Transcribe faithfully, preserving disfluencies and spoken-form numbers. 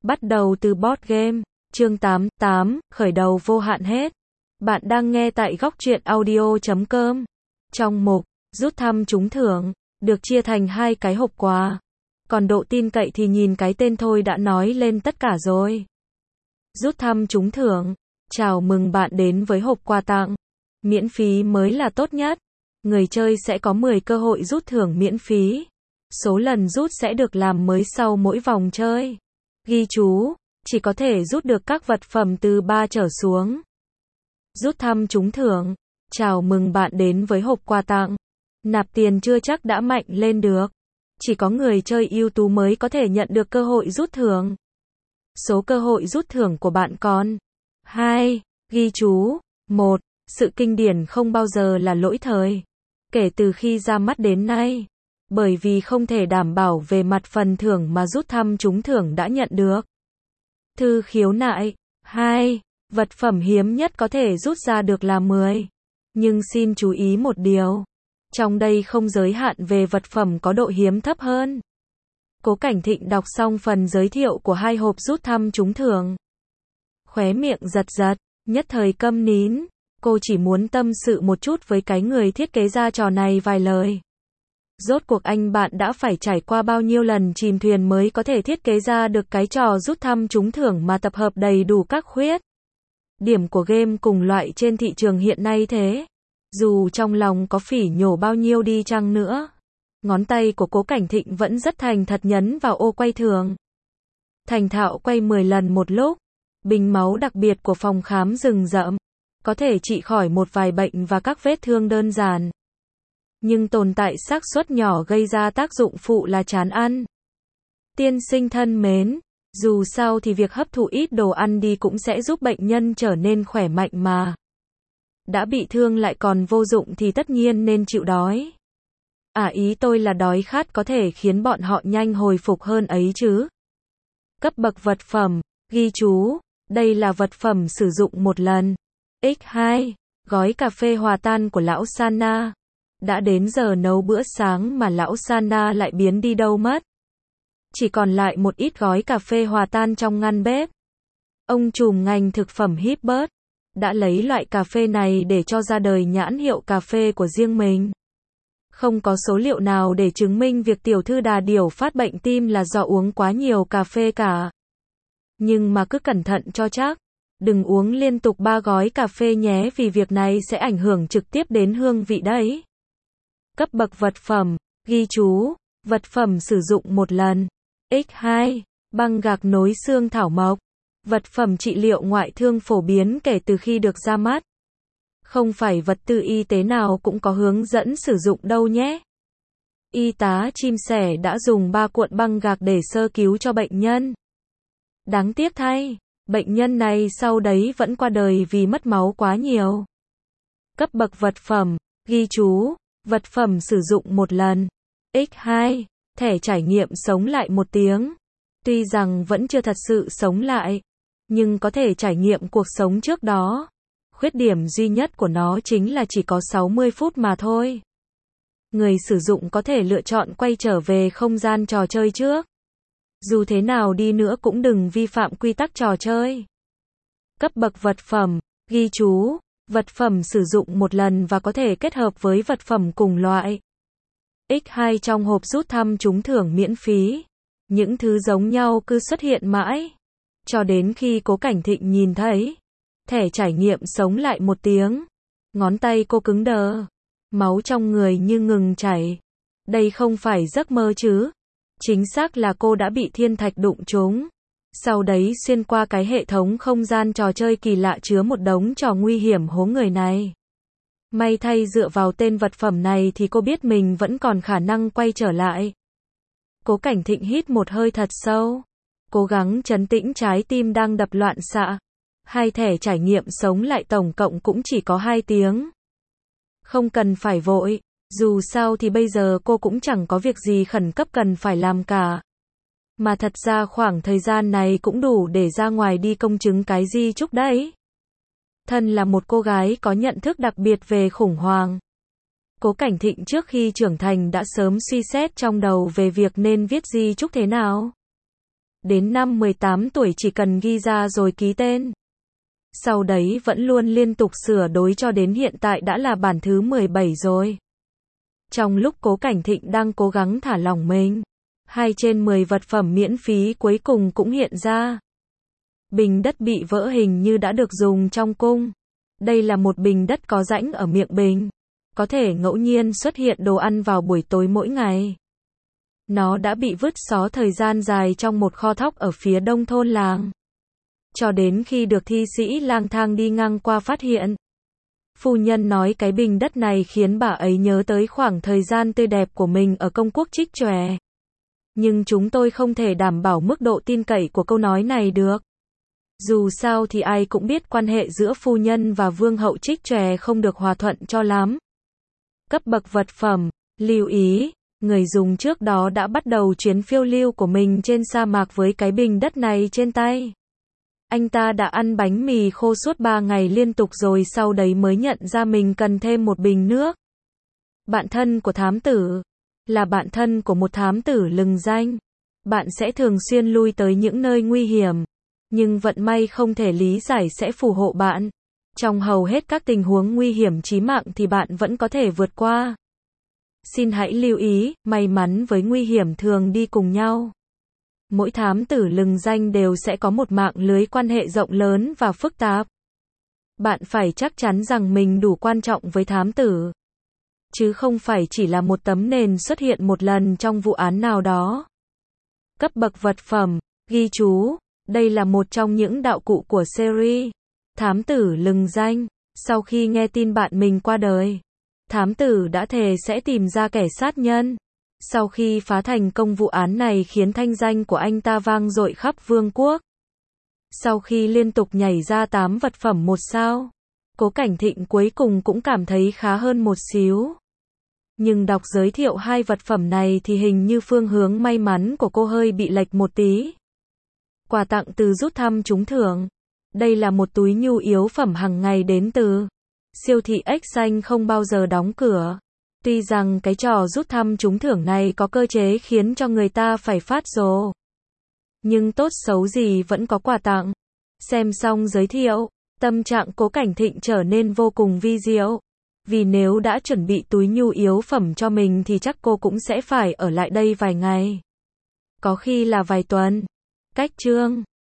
Bắt đầu từ board game, chương tám, tám, khởi đầu vô hạn hết. Bạn đang nghe tại góc truyện audio chấm com. Trong mục, rút thăm trúng thưởng, được chia thành hai cái hộp quà. Còn độ tin cậy thì nhìn cái tên thôi đã nói lên tất cả rồi. Rút thăm trúng thưởng, chào mừng bạn đến với hộp quà tặng. Miễn phí mới là tốt nhất. Người chơi sẽ có mười cơ hội rút thưởng miễn phí. Số lần rút sẽ được làm mới sau mỗi vòng chơi. Ghi chú, chỉ có thể rút được các vật phẩm từ ba trở xuống. Rút thăm trúng thưởng, chào mừng bạn đến với hộp quà tặng. Nạp tiền chưa chắc đã mạnh lên được. Chỉ có người chơi ưu tú mới có thể nhận được cơ hội rút thưởng. Số cơ hội rút thưởng của bạn còn hai. Ghi chú, một. Sự kinh điển không bao giờ là lỗi thời. Kể từ khi ra mắt đến nay. Bởi vì không thể đảm bảo về mặt phần thưởng mà rút thăm trúng thưởng đã nhận được. Thư khiếu nại. hai. Vật phẩm hiếm nhất có thể rút ra được là mười. Nhưng xin chú ý một điều. Trong đây không giới hạn về vật phẩm có độ hiếm thấp hơn. Cố Cảnh Thịnh đọc xong phần giới thiệu của hai hộp rút thăm trúng thưởng. Khóe miệng giật giật, nhất thời câm nín. Cô chỉ muốn tâm sự một chút với cái người thiết kế ra trò này vài lời. Rốt cuộc anh bạn đã phải trải qua bao nhiêu lần chìm thuyền mới có thể thiết kế ra được cái trò rút thăm trúng thưởng mà tập hợp đầy đủ các khuyết điểm của game cùng loại trên thị trường hiện nay thế. Dù trong lòng có phỉ nhổ bao nhiêu đi chăng nữa, ngón tay của Cố Cảnh Thịnh vẫn rất thành thật nhấn vào ô quay thường. Thành thạo quay mười lần một lúc. Bình máu đặc biệt của phòng khám rừng rậm có thể trị khỏi một vài bệnh và các vết thương đơn giản. Nhưng tồn tại xác suất nhỏ gây ra tác dụng phụ là chán ăn. Tiên sinh thân mến, dù sao thì việc hấp thụ ít đồ ăn đi cũng sẽ giúp bệnh nhân trở nên khỏe mạnh mà. Đã bị thương lại còn vô dụng thì tất nhiên nên chịu đói. À ý tôi là đói khát có thể khiến bọn họ nhanh hồi phục hơn ấy chứ. Cấp bậc vật phẩm, ghi chú, đây là vật phẩm sử dụng một lần. nhân hai. Gói cà phê hòa tan của lão Sana. Đã đến giờ nấu bữa sáng mà lão Sana lại biến đi đâu mất. Chỉ còn lại một ít gói cà phê hòa tan trong ngăn bếp. Ông trùm ngành thực phẩm Hibbert đã lấy loại cà phê này để cho ra đời nhãn hiệu cà phê của riêng mình. Không có số liệu nào để chứng minh việc tiểu thư Đà Điểu phát bệnh tim là do uống quá nhiều cà phê cả. Nhưng mà cứ cẩn thận cho chắc. Đừng uống liên tục ba gói cà phê nhé vì việc này sẽ ảnh hưởng trực tiếp đến hương vị đấy. Cấp bậc vật phẩm, ghi chú, vật phẩm sử dụng một lần. nhân hai. Băng gạc nối xương thảo mộc. Vật phẩm trị liệu ngoại thương phổ biến kể từ khi được ra mắt. Không phải vật tư y tế nào cũng có hướng dẫn sử dụng đâu nhé. Y tá chim sẻ đã dùng ba cuộn băng gạc để sơ cứu cho bệnh nhân. Đáng tiếc thay, bệnh nhân này sau đấy vẫn qua đời vì mất máu quá nhiều. Cấp bậc vật phẩm, ghi chú, vật phẩm sử dụng một lần. nhân hai. Thẻ trải nghiệm sống lại một tiếng. Tuy rằng vẫn chưa thật sự sống lại, nhưng có thể trải nghiệm cuộc sống trước đó. Khuyết điểm duy nhất của nó chính là chỉ có sáu mươi phút mà thôi. Người sử dụng có thể lựa chọn quay trở về không gian trò chơi trước. Dù thế nào đi nữa cũng đừng vi phạm quy tắc trò chơi. Cấp bậc vật phẩm, ghi chú, vật phẩm sử dụng một lần và có thể kết hợp với vật phẩm cùng loại. nhân hai trong hộp rút thăm trúng thưởng miễn phí. Những thứ giống nhau cứ xuất hiện mãi. Cho đến khi Cố Cảnh Thịnh nhìn thấy thẻ trải nghiệm sống lại một tiếng. Ngón tay cô cứng đờ. Máu trong người như ngừng chảy. Đây không phải giấc mơ chứ. Chính xác là cô đã bị thiên thạch đụng trúng. Sau đấy xuyên qua cái hệ thống không gian trò chơi kỳ lạ chứa một đống trò nguy hiểm hố người này. May thay dựa vào tên vật phẩm này thì cô biết mình vẫn còn khả năng quay trở lại. Cố Cảnh Thịnh hít một hơi thật sâu. Cố gắng trấn tĩnh trái tim đang đập loạn xạ. Hai thẻ trải nghiệm sống lại tổng cộng cũng chỉ có hai tiếng. Không cần phải vội. Dù sao thì bây giờ cô cũng chẳng có việc gì khẩn cấp cần phải làm cả. Mà thật ra khoảng thời gian này cũng đủ để ra ngoài đi công chứng cái di chúc đấy. Thân là một cô gái có nhận thức đặc biệt về khủng hoảng. Cố Cảnh Thịnh trước khi trưởng thành đã sớm suy xét trong đầu về việc nên viết di chúc thế nào. đến năm mười tám tuổi chỉ cần ghi ra rồi ký tên. Sau đấy vẫn luôn liên tục sửa đối cho đến hiện tại đã là bản thứ mười bảy rồi. Trong lúc Cố Cảnh Thịnh đang cố gắng thả lỏng mình, hai trên mười vật phẩm miễn phí cuối cùng cũng hiện ra. Bình đất bị vỡ hình như đã được dùng trong cung. Đây là một bình đất có rãnh ở miệng bình, có thể ngẫu nhiên xuất hiện đồ ăn vào buổi tối mỗi ngày. Nó đã bị vứt xó thời gian dài trong một kho thóc ở phía đông thôn làng. Cho đến khi được thi sĩ lang thang đi ngang qua phát hiện. Phu nhân nói cái bình đất này khiến bà ấy nhớ tới khoảng thời gian tươi đẹp của mình ở công quốc Trích Chòe. Nhưng chúng tôi không thể đảm bảo mức độ tin cậy của câu nói này được. Dù sao thì ai cũng biết quan hệ giữa phu nhân và vương hậu Trích Chòe không được hòa thuận cho lắm. Cấp bậc vật phẩm, lưu ý, người dùng trước đó đã bắt đầu chuyến phiêu lưu của mình trên sa mạc với cái bình đất này trên tay. Anh ta đã ăn bánh mì khô suốt ba ngày liên tục rồi sau đấy mới nhận ra mình cần thêm một bình nước. Bạn thân của thám tử, là bạn thân của một thám tử lừng danh. Bạn sẽ thường xuyên lui tới những nơi nguy hiểm, nhưng vận may không thể lý giải sẽ phù hộ bạn. Trong hầu hết các tình huống nguy hiểm chí mạng thì bạn vẫn có thể vượt qua. Xin hãy lưu ý, may mắn với nguy hiểm thường đi cùng nhau. Mỗi thám tử lừng danh đều sẽ có một mạng lưới quan hệ rộng lớn và phức tạp. Bạn phải chắc chắn rằng mình đủ quan trọng với thám tử, chứ không phải chỉ là một tấm nền xuất hiện một lần trong vụ án nào đó. Cấp bậc vật phẩm, ghi chú, đây là một trong những đạo cụ của series Thám tử lừng danh. Sau khi nghe tin bạn mình qua đời, thám tử đã thề sẽ tìm ra kẻ sát nhân. Sau khi phá thành công vụ án này khiến thanh danh của anh ta vang dội khắp vương quốc. Sau khi liên tục nhảy ra tám vật phẩm một sao, Cố Cảnh Thịnh cuối cùng cũng cảm thấy khá hơn một xíu. Nhưng đọc giới thiệu hai vật phẩm này thì hình như phương hướng may mắn của cô hơi bị lệch một tí. Quà tặng từ rút thăm trúng thưởng. Đây là một túi nhu yếu phẩm hàng ngày đến từ siêu thị Ếch Xanh không bao giờ đóng cửa. Tuy rằng cái trò rút thăm trúng thưởng này có cơ chế khiến cho người ta phải phát rồ, nhưng tốt xấu gì vẫn có quà tặng. Xem xong giới thiệu, tâm trạng Cố Cảnh Thịnh trở nên vô cùng vi diệu. Vì nếu đã chuẩn bị túi nhu yếu phẩm cho mình thì chắc cô cũng sẽ phải ở lại đây vài ngày. Có khi là vài tuần. Cách chương